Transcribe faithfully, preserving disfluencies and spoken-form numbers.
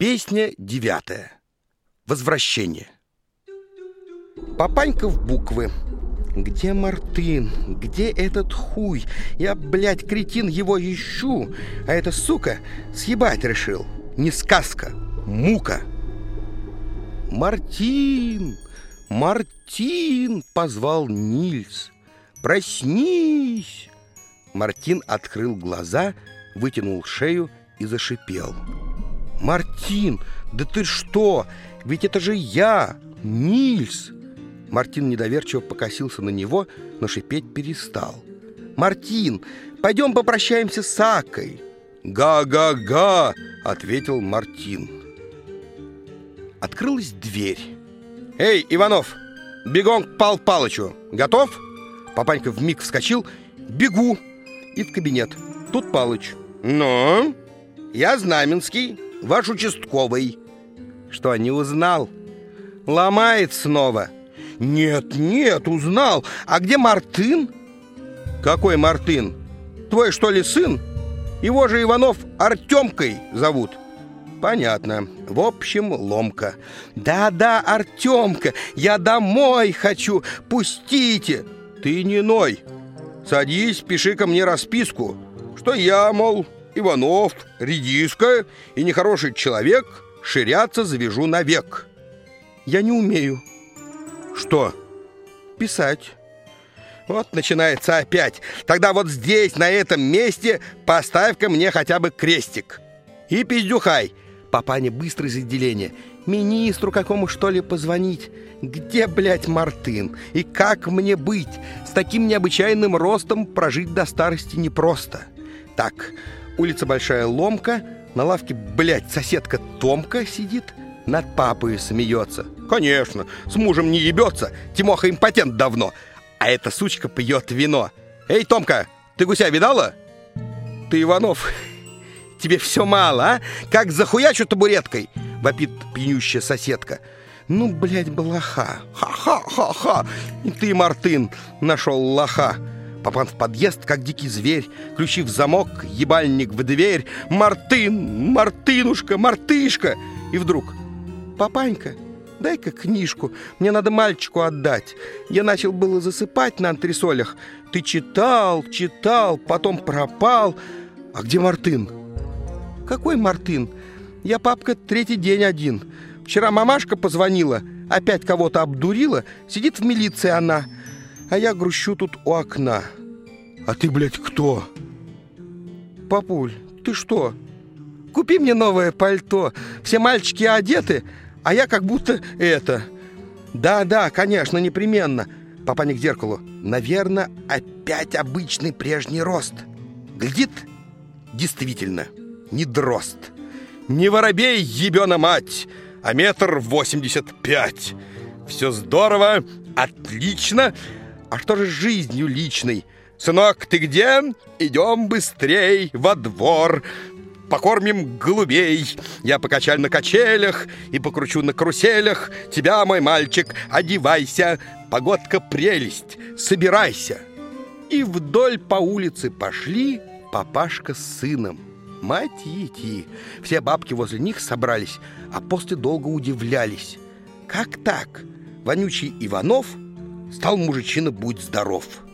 Песня девятая. Возвращение. Папанька в буквы. Где Мартын? Где этот хуй? Я, блядь, кретин, его ищу, а эта сука съебать решил. Не сказка, мука. Мартин, Мартин, позвал Нильс. Проснись. Мартин открыл глаза, вытянул шею и зашипел. Мартин, да ты что? Ведь это же я, Нильс. Мартин недоверчиво покосился на него, но шипеть перестал. Мартин, пойдем попрощаемся с Акой. Га-га-га, ответил Мартин. Открылась дверь. Эй, Иванов, бегом к Пал Палычу. Готов? Папанька вмиг вскочил. Бегу. И в кабинет. Тут Палыч. Ну, я Знаменский, ваш участковый. Что, не узнал? Ломает снова. Нет, нет, узнал. А где Мартын? Какой Мартын? Твой, что ли, сын? Его же Иванов Артемкой зовут. Понятно. В общем, ломка. Да-да, Артемка, я домой хочу. Пустите. Ты не ной. Садись, пиши ко мне расписку, что я, мол, Иванов, редиска и нехороший человек, ширяться завяжу навек. Я не умею. Что? Писать. Вот начинается опять. Тогда вот здесь, на этом месте, поставь-ка мне хотя бы крестик. И пиздюхай. Папаня быстро из отделения. Министру какому, что ли, позвонить? Где, блядь, Мартын? И как мне быть? С таким необычайным ростом прожить до старости непросто. Так, улица Большая Ломка. На лавке, блядь, соседка Томка сидит. Над папой смеется. Конечно, с мужем не ебется. Тимоха импотент давно. А эта сучка пьет вино. Эй, Томка, ты гуся видала? Ты, Иванов, тебе все мало, а? Как захуячу табуреткой? Вопит пьянющая соседка. Ну, блядь, блоха. Ха-ха-ха-ха. И ты, Мартын, нашел лоха. Папан в подъезд, как дикий зверь. Ключи в замок, ебальник в дверь. Мартын, Мартынушка, Мартышка. И вдруг: папанька, дай-ка книжку, мне надо мальчику отдать. Я начал было засыпать на антресолях. Ты читал, читал, потом пропал. А где Мартын? Какой Мартын? Я, папка, третий день один. Вчера мамашка позвонила, опять кого-то обдурила. Сидит в милиции она, а я грущу тут у окна. А ты, блядь, кто? Папуль, ты что? Купи мне новое пальто. Все мальчики одеты, а я как будто это... Да-да, конечно, непременно. Папаня к зеркалу. Наверное, опять обычный прежний рост. Глядит, действительно, не дрозд. Не воробей, ебена мать, а метр восемьдесят пять. Все здорово, отлично. А что же с жизнью личной? Сынок, ты где? Идем быстрей во двор. Покормим голубей. Я покачаю на качелях и покручу на каруселях. Тебя, мой мальчик, одевайся. Погодка прелесть, собирайся. И вдоль по улице пошли папашка с сыном. Мать ети. Все бабки возле них собрались, а после долго удивлялись. Как так? Вонючий Иванов стал мужичина, будь здоров.